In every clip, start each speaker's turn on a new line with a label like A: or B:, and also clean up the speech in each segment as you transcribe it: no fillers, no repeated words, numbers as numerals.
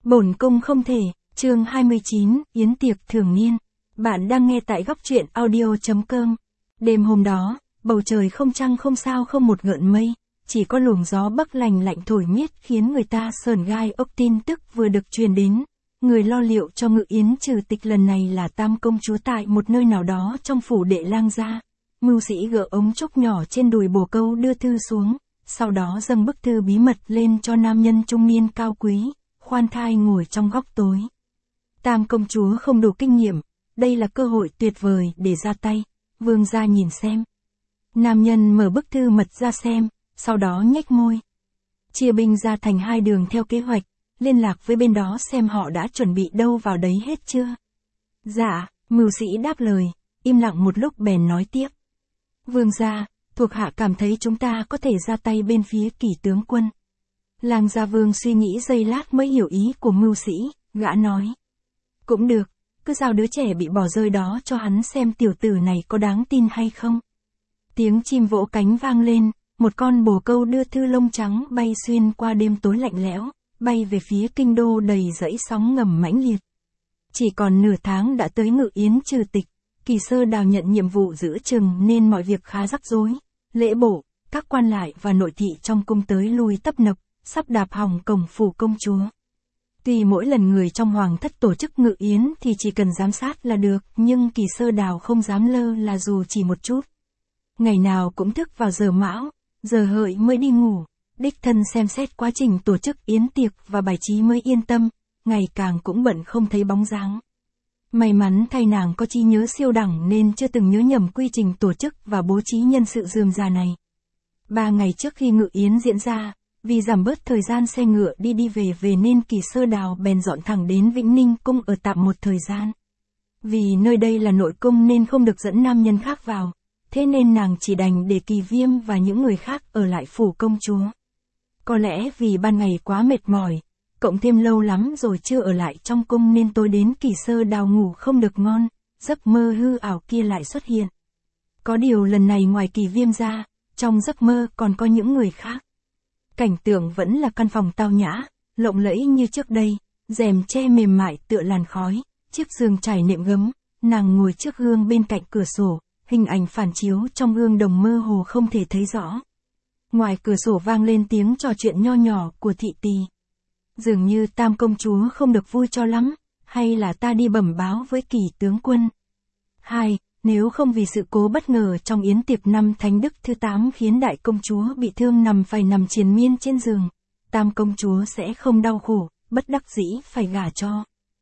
A: Bổn cung không thể, chương 29, yến tiệc thường niên. Bạn đang nghe tại góc truyện audio.com. Đêm hôm đó, bầu trời không trăng không sao không một gợn mây, chỉ có luồng gió bắc lành lạnh thổi miết khiến người ta sởn gai ốc. Tin tức vừa được truyền đến, người lo liệu cho Ngự Yến trừ tịch lần này là Tam công chúa tại một nơi nào đó trong phủ đệ Lang gia. Mưu sĩ gỡ ống trúc nhỏ trên đùi bồ câu đưa thư xuống, sau đó dâng bức thư bí mật lên cho nam nhân trung niên cao quý, khoan thai ngồi trong góc tối. Tam công chúa không đủ kinh nghiệm, đây là cơ hội tuyệt vời để ra tay. Vương gia nhìn xem. Nam nhân mở bức thư mật ra xem, sau đó nhếch môi. Chia binh ra thành hai đường theo kế hoạch, liên lạc với bên đó xem họ đã chuẩn bị đâu vào đấy hết chưa. Dạ, mưu sĩ đáp lời, im lặng một lúc bèn nói tiếp. Vương gia, thuộc hạ cảm thấy chúng ta có thể ra tay bên phía Kỷ tướng quân. Lang gia vương suy nghĩ giây lát mới hiểu ý của mưu sĩ, gã nói. Cũng được, cứ giao đứa trẻ bị bỏ rơi đó cho hắn xem tiểu tử này có đáng tin hay không. Tiếng chim vỗ cánh vang lên, một con bồ câu đưa thư lông trắng bay xuyên qua đêm tối lạnh lẽo, bay về phía kinh đô đầy dãy sóng ngầm mãnh liệt. Chỉ còn nửa tháng đã tới Ngự Yến trừ tịch, Kỳ Sơ Đào nhận nhiệm vụ giữ chừng nên mọi việc khá rắc rối. Lễ bộ, các quan lại và nội thị trong cung tới lui tấp nập, sắp đạp hỏng cổng phủ công chúa. Tuy mỗi lần người trong hoàng thất tổ chức Ngự Yến thì chỉ cần giám sát là được, nhưng Kỳ Sơ Đào không dám lơ là dù chỉ một chút. Ngày nào cũng thức vào giờ mão, giờ hợi mới đi ngủ, đích thân xem xét quá trình tổ chức yến tiệc và bài trí mới yên tâm, ngày càng cũng bận không thấy bóng dáng. May mắn thay nàng có trí nhớ siêu đẳng nên chưa từng nhớ nhầm quy trình tổ chức và bố trí nhân sự rườm rà này. 3 ngày trước khi Ngự Yến diễn ra, vì giảm bớt thời gian xe ngựa đi về nên Kỳ Sơ Đào bèn dọn thẳng đến Vĩnh Ninh cung ở tạm một thời gian. Vì nơi đây là nội cung nên không được dẫn nam nhân khác vào, thế nên nàng chỉ đành để Kỳ Viêm và những người khác ở lại phủ công chúa. Có lẽ vì ban ngày quá mệt mỏi, cộng thêm lâu lắm rồi chưa ở lại trong cung nên tối đến Kỳ Sơ Đào ngủ không được ngon, giấc mơ hư ảo kia lại xuất hiện. Có điều lần này ngoài Kỳ Viêm ra, trong giấc mơ còn có những người khác. Cảnh tượng vẫn là căn phòng tao nhã, lộng lẫy như trước đây, rèm che mềm mại tựa làn khói, chiếc giường trải nệm gấm, nàng ngồi trước gương bên cạnh cửa sổ, hình ảnh phản chiếu trong gương đồng mơ hồ không thể thấy rõ. Ngoài cửa sổ vang lên tiếng trò chuyện nho nhỏ của thị tỳ. Dường như Tam công chúa không được vui cho lắm, hay là ta đi bẩm báo với Kỳ tướng quân. 2. Nếu không vì sự cố bất ngờ trong yến tiệc năm Thánh Đức thứ 8 khiến đại công chúa bị thương phải nằm triền miên trên giường, Tam công chúa sẽ không đau khổ, bất đắc dĩ phải gả cho.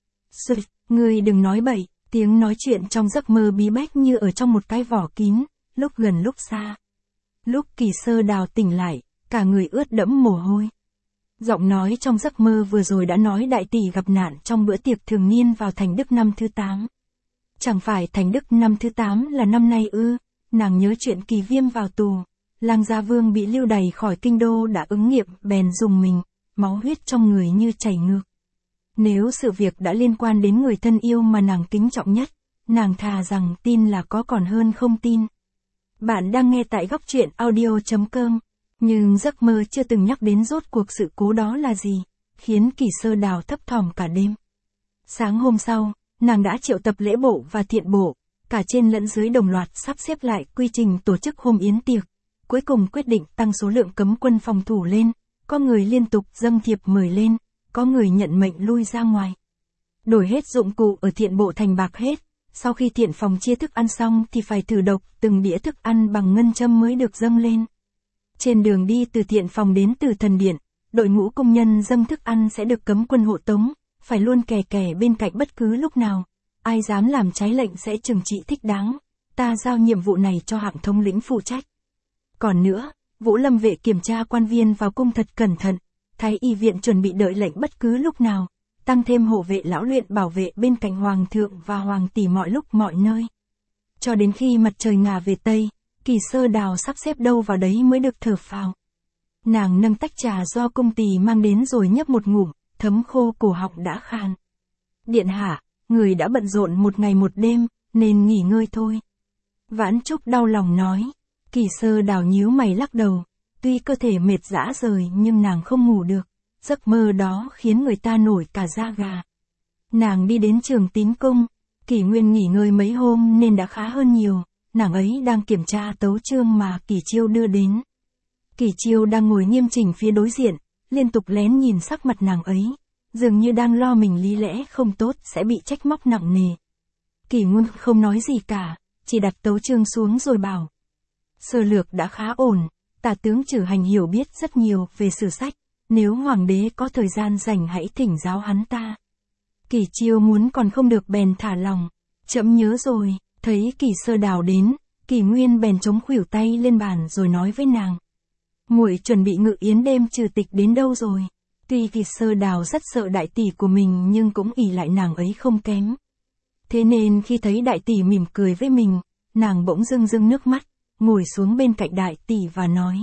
A: Ngươi đừng nói bậy, tiếng nói chuyện trong giấc mơ bí bách như ở trong một cái vỏ kín, lúc gần lúc xa. Lúc Kỳ Sơ Đào tỉnh lại, cả người ướt đẫm mồ hôi. Giọng nói trong giấc mơ vừa rồi đã nói đại tỷ gặp nạn trong bữa tiệc thường niên vào Thành Đức năm thứ 8. Chẳng phải Thành Đức năm thứ 8 là năm nay ư? Nàng nhớ chuyện Kỳ Viêm vào tù, Lang gia vương bị lưu đày khỏi kinh đô đã ứng nghiệm bèn dùng mình, máu huyết trong người như chảy ngược. Nếu sự việc đã liên quan đến người thân yêu mà nàng kính trọng nhất, nàng thà rằng tin là có còn hơn không tin. Bạn đang nghe tại góc truyện audio.com, nhưng giấc mơ chưa từng nhắc đến rốt cuộc sự cố đó là gì, khiến Kỳ Sơ Đào thấp thỏm cả đêm. Sáng hôm sau, nàng đã triệu tập lễ bộ và thiện bộ, cả trên lẫn dưới đồng loạt sắp xếp lại quy trình tổ chức hôm yến tiệc, cuối cùng quyết định tăng số lượng cấm quân phòng thủ lên, có người liên tục dâng thiệp mời lên, có người nhận mệnh lui ra ngoài. Đổi hết dụng cụ ở thiện bộ thành bạc hết, sau khi thiện phòng chia thức ăn xong thì phải thử độc từng đĩa thức ăn bằng ngân châm mới được dâng lên. Trên đường đi từ thiện phòng đến Từ Thần Điện, đội ngũ công nhân dâng thức ăn sẽ được cấm quân hộ tống, phải luôn kè bên cạnh bất cứ lúc nào. Ai dám làm trái lệnh sẽ trừng trị thích đáng. Ta giao nhiệm vụ này cho hạng thống lĩnh phụ trách. Còn nữa, Vũ Lâm vệ kiểm tra quan viên vào cung thật cẩn thận. Thái y viện chuẩn bị đợi lệnh bất cứ lúc nào. Tăng thêm hộ vệ lão luyện bảo vệ bên cạnh hoàng thượng và hoàng tỷ mọi lúc mọi nơi. Cho đến khi mặt trời ngả về Tây, Kỳ Sơ Đào sắp xếp đâu vào đấy mới được thở phào. Nàng nâng tách trà do cung tỳ mang đến rồi nhấp một ngụm, thấm khô cổ họng đã khan. Điện hạ, người đã bận rộn một ngày một đêm, nên nghỉ ngơi thôi. Vãn Trúc đau lòng nói. Kỳ Sơ Đào nhíu mày lắc đầu, tuy cơ thể mệt rã rời nhưng nàng không ngủ được. giấc mơ đó khiến người ta nổi cả da gà. Nàng đi đến Trường Tín Cung, Kỷ Nguyên nghỉ ngơi mấy hôm nên đã khá hơn nhiều, nàng ấy đang kiểm tra tấu chương mà Kỷ Chiêu đưa đến. Kỷ Chiêu đang ngồi nghiêm chỉnh phía đối diện, liên tục lén nhìn sắc mặt nàng ấy, dường như đang lo mình lý lẽ không tốt sẽ bị trách móc nặng nề. Kỷ Nguyên không nói gì cả, chỉ đặt tấu chương xuống rồi bảo. Sơ lược đã khá ổn, tả tướng Trử Hành hiểu biết rất nhiều về sử sách, nếu hoàng đế có thời gian rảnh hãy thỉnh giáo hắn ta. Kỷ Chiêu muốn còn không được bèn thả lòng, trẫm nhớ rồi. Thấy Kỷ Sơ Đào đến, Kỷ Nguyên bèn chống khuỷu tay lên bàn rồi nói với nàng. Muội chuẩn bị ngự yến đêm trừ tịch đến đâu rồi? Tuy Kỷ Sơ Đào rất sợ đại tỷ của mình nhưng cũng ỷ lại nàng ấy không kém. Thế nên khi thấy đại tỷ mỉm cười với mình, nàng bỗng rưng rưng nước mắt, ngồi xuống bên cạnh đại tỷ và nói.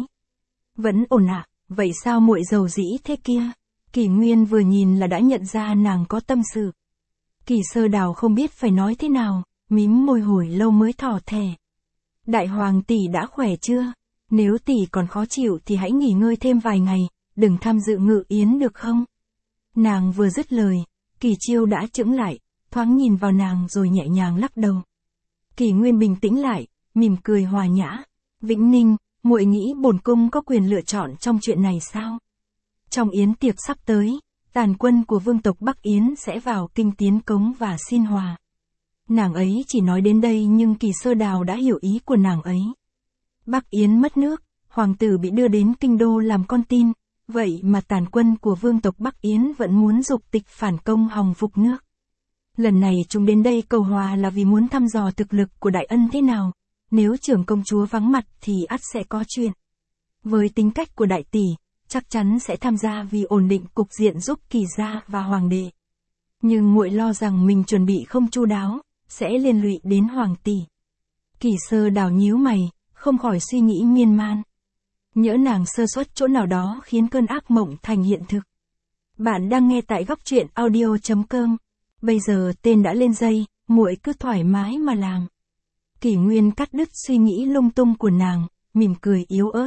A: Vẫn ổn ạ, vậy sao muội giàu dĩ thế kia? Kỷ Nguyên vừa nhìn là đã nhận ra nàng có tâm sự. Kỷ Sơ Đào không biết phải nói thế nào, mím môi hồi lâu mới thỏ thẻ. Đại hoàng tỷ đã khỏe chưa? Nếu tỷ còn khó chịu thì hãy nghỉ ngơi thêm vài ngày, đừng tham dự ngự yến được không? Nàng vừa dứt lời, Kỷ Chiêu đã chững lại, thoáng nhìn vào nàng rồi nhẹ nhàng lắc đầu. Kỷ Nguyên bình tĩnh lại, mỉm cười hòa nhã. Vĩnh Ninh, muội nghĩ bổn cung có quyền lựa chọn trong chuyện này sao? Trong yến tiệc sắp tới, tàn quân của vương tộc Bắc Yến sẽ vào kinh tiến cống và xin hòa. Nàng ấy chỉ nói đến đây nhưng Kỷ Sơ Đào đã hiểu ý của nàng ấy. Bắc Yến mất nước, hoàng tử bị đưa đến kinh đô làm con tin, vậy mà tàn quân của vương tộc Bắc Yến vẫn muốn dục tịch phản công hòng phục nước. Lần này chúng đến đây cầu hòa là vì muốn thăm dò thực lực của đại ân thế nào, nếu trưởng công chúa vắng mặt thì ắt sẽ có chuyện. Với tính cách của đại tỷ, chắc chắn sẽ tham gia vì ổn định cục diện giúp Kỷ gia và hoàng đệ. Nhưng muội lo rằng mình chuẩn bị không chu đáo, sẽ liên lụy đến hoàng tỷ. Kỷ Sơ Đào nhíu mày, không khỏi suy nghĩ miên man. Nhỡ nàng sơ suất chỗ nào đó khiến cơn ác mộng thành hiện thực. Bạn đang nghe tại góc truyện audio.com. Bây giờ tên đã lên dây, muội cứ thoải mái mà làm. Kỷ Nguyên cắt đứt suy nghĩ lung tung của nàng, mỉm cười yếu ớt.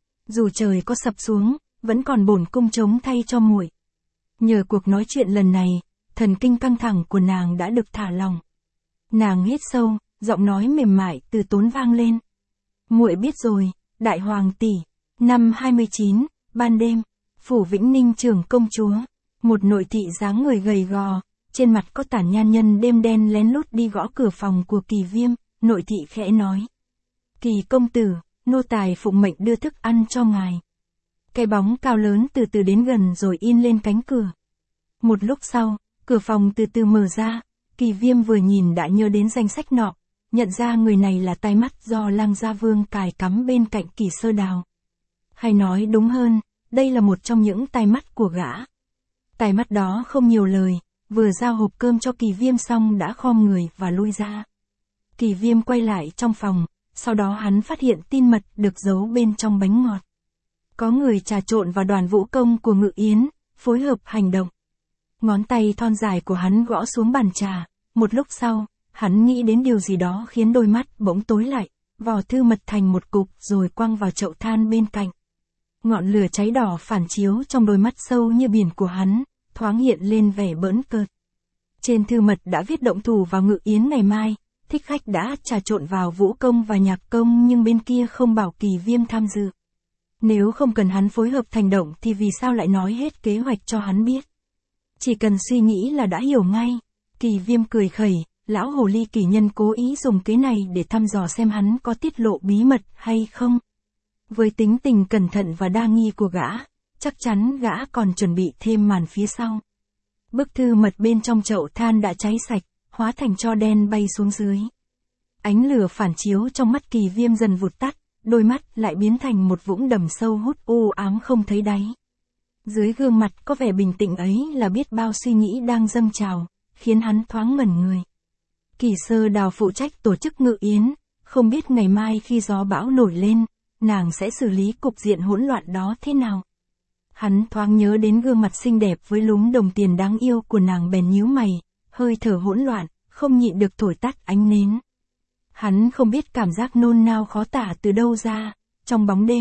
A: Dù trời có sập xuống, vẫn còn bổn cung chống thay cho muội. Nhờ cuộc nói chuyện lần này, thần kinh căng thẳng của nàng đã được thả lỏng. Nàng hít sâu, giọng nói mềm mại từ tốn vang lên. Muội biết rồi, đại hoàng tỷ. Năm 29, ban đêm, phủ Vĩnh Ninh trưởng công chúa, một nội thị dáng người gầy gò, trên mặt có tản nhan nhân đêm đen lén lút đi gõ cửa phòng của Kỳ Viêm, nội thị khẽ nói. Kỳ công tử, nô tài phụng mệnh đưa thức ăn cho ngài. Cái bóng cao lớn từ từ đến gần rồi in lên cánh cửa. Một lúc sau, cửa phòng từ từ mở ra, Kỳ Viêm vừa nhìn đã nhớ đến danh sách nọ, nhận ra người này là tai mắt do Lang Gia Vương cài cắm bên cạnh Kỷ Sơ Đào. Hay nói đúng hơn, đây là một trong những tai mắt của gã. Tai mắt đó không nhiều lời, vừa giao hộp cơm cho Kỳ Viêm xong đã khom người và lui ra. Kỳ Viêm quay lại trong phòng, sau đó hắn phát hiện tin mật được giấu bên trong bánh ngọt. Có người trà trộn vào đoàn vũ công của Ngự Yến, phối hợp hành động. Ngón tay thon dài của hắn gõ xuống bàn trà, một lúc sau, hắn nghĩ đến điều gì đó khiến đôi mắt bỗng tối lại, vò thư mật thành một cục rồi quăng vào chậu than bên cạnh. Ngọn lửa cháy đỏ phản chiếu trong đôi mắt sâu như biển của hắn, thoáng hiện lên vẻ bỡn cợt. Trên thư mật đã viết động thủ vào Ngự Yến ngày mai, thích khách đã trà trộn vào vũ công và nhạc công nhưng bên kia không bảo Kỳ Viêm tham dự. Nếu không cần hắn phối hợp thành động thì vì sao lại nói hết kế hoạch cho hắn biết. Chỉ cần suy nghĩ là đã hiểu ngay. Kỳ Viêm cười khẩy, lão hồ ly kỳ nhân cố ý dùng kế này để thăm dò xem hắn có tiết lộ bí mật hay không. Với tính tình cẩn thận và đa nghi của gã, chắc chắn gã còn chuẩn bị thêm màn phía sau. Bức thư mật bên trong chậu than đã cháy sạch, hóa thành tro đen bay xuống dưới. Ánh lửa phản chiếu trong mắt Kỳ Viêm dần vụt tắt, đôi mắt lại biến thành một vũng đầm sâu hút u ám không thấy đáy. Dưới gương mặt có vẻ bình tĩnh ấy là biết bao suy nghĩ đang dâng trào, khiến hắn thoáng ngẩn người. Kỷ Sơ Đào phụ trách tổ chức Ngự Yến, không biết ngày mai khi gió bão nổi lên, nàng sẽ xử lý cục diện hỗn loạn đó thế nào. Hắn thoáng nhớ đến gương mặt xinh đẹp với lúm đồng tiền đáng yêu của nàng bèn nhíu mày, hơi thở hỗn loạn, không nhịn được thổi tắt ánh nến. Hắn không biết cảm giác nôn nao khó tả từ đâu ra, trong bóng đêm,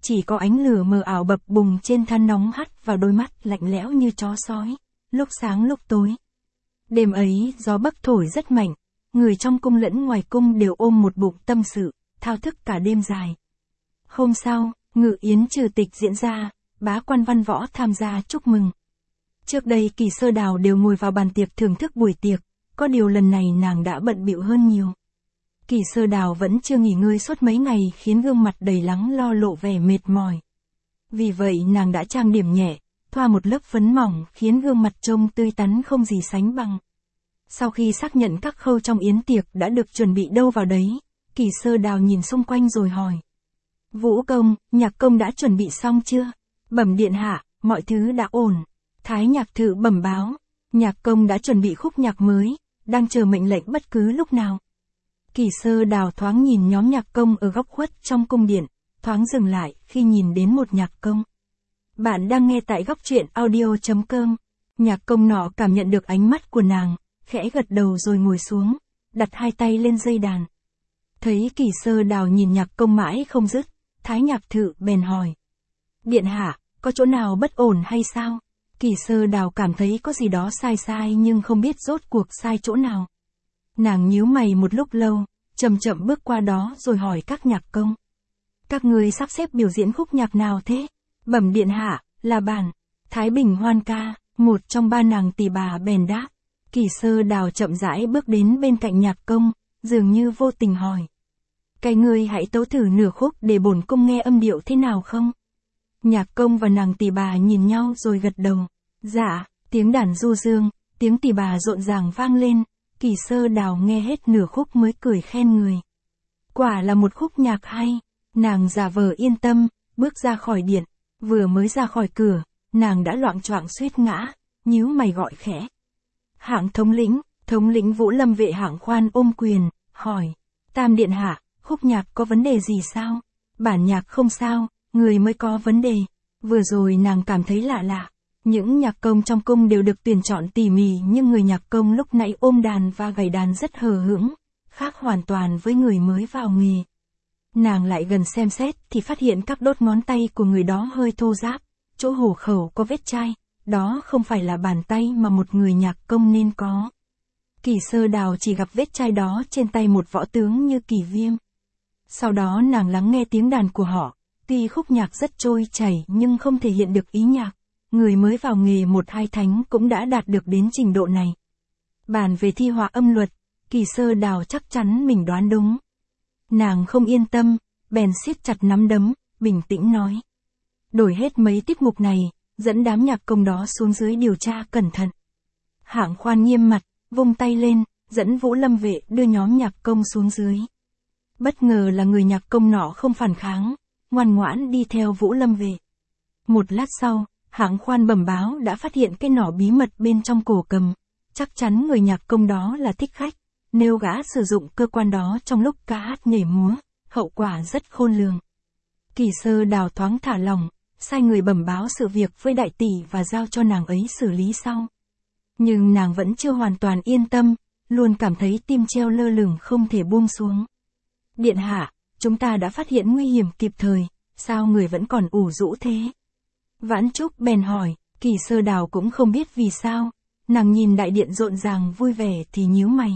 A: chỉ có ánh lửa mờ ảo bập bùng trên than nóng hắt vào đôi mắt lạnh lẽo như chó sói, lúc sáng lúc tối. Đêm ấy, gió bắc thổi rất mạnh, người trong cung lẫn ngoài cung đều ôm một bụng tâm sự, thao thức cả đêm dài. Hôm sau, ngự yến trừ tịch diễn ra, bá quan văn võ tham gia chúc mừng. Trước đây Kỳ Sơ Đào đều ngồi vào bàn tiệc thưởng thức buổi tiệc, có điều lần này nàng đã bận bịu hơn nhiều. Kỳ Sơ Đào vẫn chưa nghỉ ngơi suốt mấy ngày khiến gương mặt đầy lắng lo lộ vẻ mệt mỏi. Vì vậy nàng đã trang điểm nhẹ, thoa một lớp phấn mỏng khiến gương mặt trông tươi tắn không gì sánh bằng. Sau khi xác nhận các khâu trong yến tiệc đã được chuẩn bị đâu vào đấy, Kỳ Sơ Đào nhìn xung quanh rồi hỏi. Vũ công, nhạc công đã chuẩn bị xong chưa? Bẩm điện hạ, mọi thứ đã ổn. Thái nhạc thự bẩm báo, nhạc công đã chuẩn bị khúc nhạc mới, đang chờ mệnh lệnh bất cứ lúc nào. Kỳ Sơ Đào thoáng nhìn nhóm nhạc công ở góc khuất trong cung điện, thoáng dừng lại khi nhìn đến một nhạc công. Bạn đang nghe tại góc truyện audio.com. Nhạc công nọ cảm nhận được ánh mắt của nàng, khẽ gật đầu rồi ngồi xuống, đặt hai tay lên dây đàn. Thấy Kỳ Sơ Đào nhìn nhạc công mãi không dứt, Thái nhạc thự bèn hỏi. Điện hạ, có chỗ nào bất ổn hay sao? Kỳ Sơ Đào cảm thấy có gì đó sai sai nhưng không biết rốt cuộc sai chỗ nào. Nàng nhíu mày một lúc lâu, chậm chậm bước qua đó rồi hỏi các nhạc công. Các người sắp xếp biểu diễn khúc nhạc nào thế? Bẩm điện hạ, là bản Thái Bình Hoan ca, một trong ba nàng tỳ bà bèn đáp. Kỳ Sơ Đào chậm rãi bước đến bên cạnh nhạc công, dường như vô tình hỏi. Cái người hãy tấu thử nửa khúc để bổn cung nghe âm điệu thế nào không? Nhạc công và nàng tỳ bà nhìn nhau rồi gật đầu. Dạ, tiếng đàn du dương, tiếng tỳ bà rộn ràng vang lên, Kỳ Sơ Đào nghe hết nửa khúc mới cười khen người. Quả là một khúc nhạc hay, nàng giả vờ yên tâm, bước ra khỏi điện, vừa mới ra khỏi cửa, nàng đã loạng choạng suýt ngã, nhíu mày gọi khẽ. Hạng thống lĩnh Vũ Lâm vệ Hạng Khoan ôm quyền, hỏi, Tam điện hạ, khúc nhạc có vấn đề gì sao? Bản nhạc không sao, người mới có vấn đề. Vừa rồi nàng cảm thấy lạ lạ. Những nhạc công trong cung đều được tuyển chọn tỉ mỉ nhưng người nhạc công lúc nãy ôm đàn và gảy đàn rất hờ hững, khác hoàn toàn với người mới vào nghề. Nàng lại gần xem xét thì phát hiện các đốt ngón tay của người đó hơi thô ráp, chỗ hổ khẩu có vết chai, đó không phải là bàn tay mà một người nhạc công nên có. Kỳ Sơ Đào chỉ gặp vết chai đó trên tay một võ tướng như Kỳ Viêm. Sau đó nàng lắng nghe tiếng đàn của họ, tuy khúc nhạc rất trôi chảy nhưng không thể hiện được ý nhạc. Người mới vào nghề một hai thánh cũng đã đạt được đến trình độ này. Bàn về thi họa âm luật, Kỳ Sơ Đào chắc chắn mình đoán đúng. Nàng không yên tâm, bèn siết chặt nắm đấm, bình tĩnh nói. Đổi hết mấy tiết mục này, dẫn đám nhạc công đó xuống dưới điều tra cẩn thận. Hạng Khoan nghiêm mặt, vung tay lên, dẫn Vũ Lâm vệ đưa nhóm nhạc công xuống dưới. Bất ngờ là người nhạc công nọ không phản kháng, ngoan ngoãn đi theo Vũ Lâm vệ. Một lát sau, Hạng Khoan bẩm báo đã phát hiện cái nỏ bí mật bên trong cổ cầm, chắc chắn người nhạc công đó là thích khách, nếu gã sử dụng cơ quan đó trong lúc ca hát nhảy múa, hậu quả rất khôn lường. Kỳ Sơ Đào thoáng thả lòng, sai người bẩm báo sự việc với đại tỷ và giao cho nàng ấy xử lý sau. Nhưng nàng vẫn chưa hoàn toàn yên tâm, luôn cảm thấy tim treo lơ lửng không thể buông xuống. Điện hạ, chúng ta đã phát hiện nguy hiểm kịp thời, sao người vẫn còn ủ rũ thế? Vãn Trúc bèn hỏi, Kỳ Sơ Đào cũng không biết vì sao, nàng nhìn đại điện rộn ràng vui vẻ thì nhíu mày.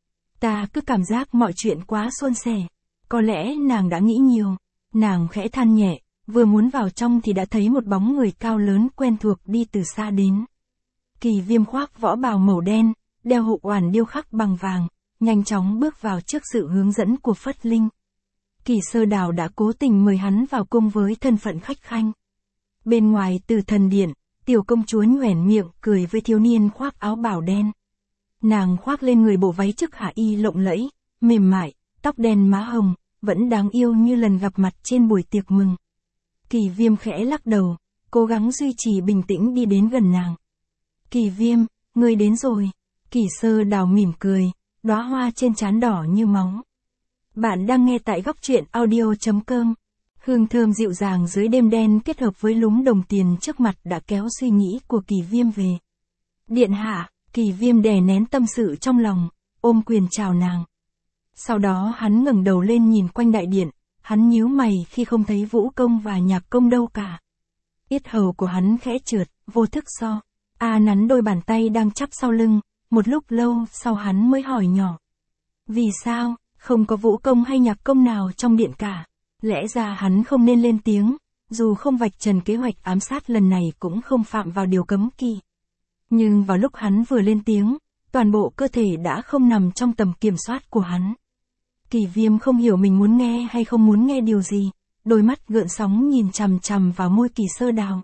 A: Ta cứ cảm giác mọi chuyện quá suôn sẻ, có lẽ nàng đã nghĩ nhiều, nàng khẽ than nhẹ, vừa muốn vào trong thì đã thấy một bóng người cao lớn quen thuộc đi từ xa đến. Kỳ Viêm khoác võ bào màu đen, đeo hộ oản điêu khắc bằng vàng, nhanh chóng bước vào trước sự hướng dẫn của Phất Linh. Kỳ Sơ Đào đã cố tình mời hắn vào cung với thân phận khách khanh. Bên ngoài Từ Thần điện, tiểu công chúa nhoẻn miệng cười với thiếu niên khoác áo bào đen. Nàng khoác lên người bộ váy chức hạ y lộng lẫy, mềm mại, tóc đen má hồng, vẫn đáng yêu như lần gặp mặt trên buổi tiệc mừng. Kỳ Viêm khẽ lắc đầu, cố gắng duy trì bình tĩnh đi đến gần nàng. Kỳ Viêm, ngươi đến rồi. Kỳ Sơ Đào mỉm cười, đóa hoa trên trán đỏ như máu. Bạn đang nghe tại góc truyện audio.com. Hương thơm dịu dàng dưới đêm đen kết hợp với lúm đồng tiền trước mặt đã kéo suy nghĩ của Kỳ Viêm về. Điện hạ, Kỳ Viêm đè nén tâm sự trong lòng, ôm quyền chào nàng. Sau đó hắn ngẩng đầu lên nhìn quanh đại điện, Hắn nhíu mày khi không thấy vũ công và nhạc công đâu cả. Yết hầu của hắn khẽ trượt, vô thức so. Nắn đôi bàn tay đang chắp sau lưng, một lúc lâu sau hắn mới hỏi nhỏ. Vì sao, không có vũ công hay nhạc công nào trong điện cả? Lẽ ra hắn không nên lên tiếng, dù không vạch trần kế hoạch ám sát lần này cũng không phạm vào điều cấm kỵ. Nhưng vào lúc hắn vừa lên tiếng, toàn bộ cơ thể đã không nằm trong tầm kiểm soát của hắn. Kỳ Viêm không hiểu mình muốn nghe hay không muốn nghe điều gì, đôi mắt gợn sóng nhìn chằm chằm vào môi Kỳ Sơ Đào.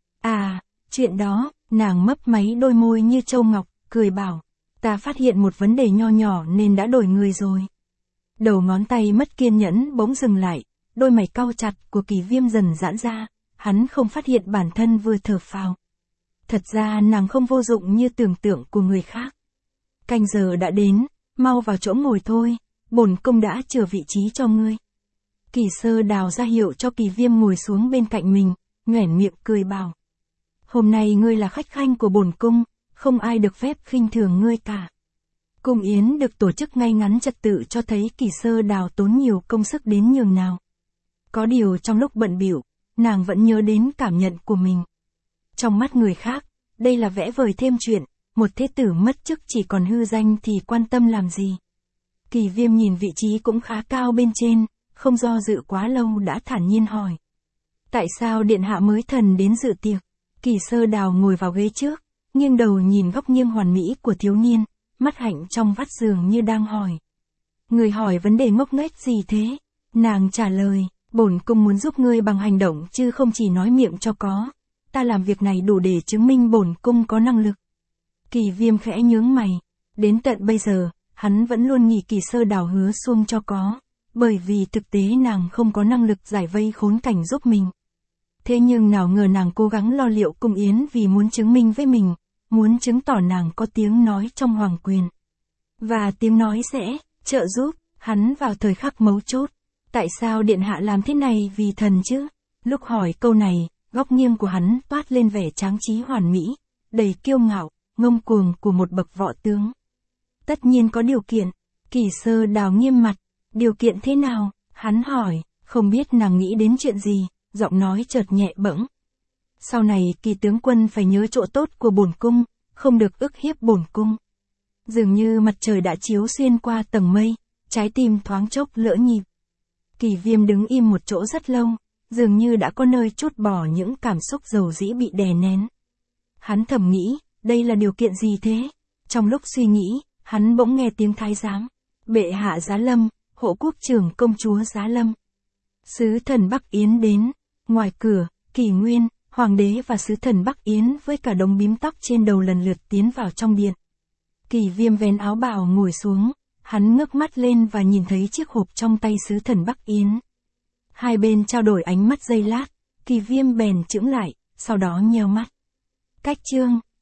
A: Chuyện đó, nàng mấp máy đôi môi như châu ngọc, cười bảo, ta phát hiện một vấn đề nho nhỏ nên đã đổi người rồi. Đầu ngón tay mất kiên nhẫn bỗng dừng lại, đôi mày cau chặt của Kỳ Viêm dần giãn ra, hắn không phát hiện bản thân vừa thở phào. Thật ra nàng không vô dụng như tưởng tượng của người khác. Canh giờ đã đến, mau vào chỗ ngồi thôi, bổn công đã chừa vị trí cho ngươi. Kỳ Sơ Đào ra hiệu cho Kỳ Viêm ngồi xuống bên cạnh mình, nhoẻn miệng cười bảo. Hôm nay ngươi là khách khanh của bổn cung, không ai được phép khinh thường ngươi cả. Cung yến được tổ chức ngay ngắn trật tự cho thấy Kỳ Sơ Đào tốn nhiều công sức đến nhường nào. Có điều trong lúc bận bịu, nàng vẫn nhớ đến cảm nhận của mình. Trong mắt người khác, đây là vẽ vời thêm chuyện, một thế tử mất chức chỉ còn hư danh thì quan tâm làm gì. Kỳ Viêm nhìn vị trí cũng khá cao bên trên, không do dự quá lâu đã thản nhiên hỏi. Tại sao điện hạ mới thần đến dự tiệc? Kỳ Sơ Đào ngồi vào ghế trước, nghiêng đầu nhìn góc nghiêng hoàn mỹ của thiếu niên, mắt hạnh trong vắt dường như đang hỏi. Người hỏi vấn đề ngốc nghếch gì thế? Nàng trả lời, bổn cung muốn giúp ngươi bằng hành động chứ không chỉ nói miệng cho có. Ta làm việc này đủ để chứng minh bổn cung có năng lực. Kỳ Viêm khẽ nhướng mày. Đến tận bây giờ, hắn vẫn luôn nghĩ Kỳ Sơ Đào hứa suông cho có. Bởi vì thực tế nàng không có năng lực giải vây khốn cảnh giúp mình. Thế nhưng nào ngờ nàng cố gắng lo liệu cung yến vì muốn chứng minh với mình, muốn chứng tỏ nàng có tiếng nói trong hoàng quyền. Và tiếng nói sẽ trợ giúp hắn vào thời khắc mấu chốt. Tại sao điện hạ làm thế này vì thần chứ? Lúc hỏi câu này, góc nghiêng của hắn toát lên vẻ tráng trí hoàn mỹ, đầy kiêu ngạo, ngông cuồng của một bậc võ tướng. Tất nhiên có điều kiện. Kỳ Sơ Đào nghiêm mặt. Điều kiện thế nào? Hắn hỏi, không biết nàng nghĩ đến chuyện gì, giọng nói chợt nhẹ bẫng. Sau này Kỳ tướng quân phải nhớ chỗ tốt của bổn cung, không được ức hiếp bổn cung. Dường như mặt trời đã chiếu xuyên qua tầng mây, trái tim thoáng chốc lỡ nhịp. Kỳ Viêm đứng im một chỗ rất lâu, dường như đã có nơi trút bỏ những cảm xúc dầu dĩ bị đè nén. Hắn thầm nghĩ, đây là điều kiện gì thế? Trong lúc suy nghĩ, hắn bỗng nghe tiếng thái giám. Bệ hạ giá lâm, hộ quốc trưởng công chúa giá lâm. Sứ thần Bắc Yến đến. Ngoài cửa, Kỳ Nguyên, hoàng đế và sứ thần Bắc Yến với cả đống bím tóc trên đầu lần lượt tiến vào trong điện. Kỳ Viêm vén áo bào ngồi xuống, hắn ngước mắt lên và nhìn thấy chiếc hộp trong tay sứ thần Bắc Yến. Hai bên trao đổi ánh mắt giây lát, Kỳ Viêm bèn chững lại, sau đó nheo mắt. Cách chương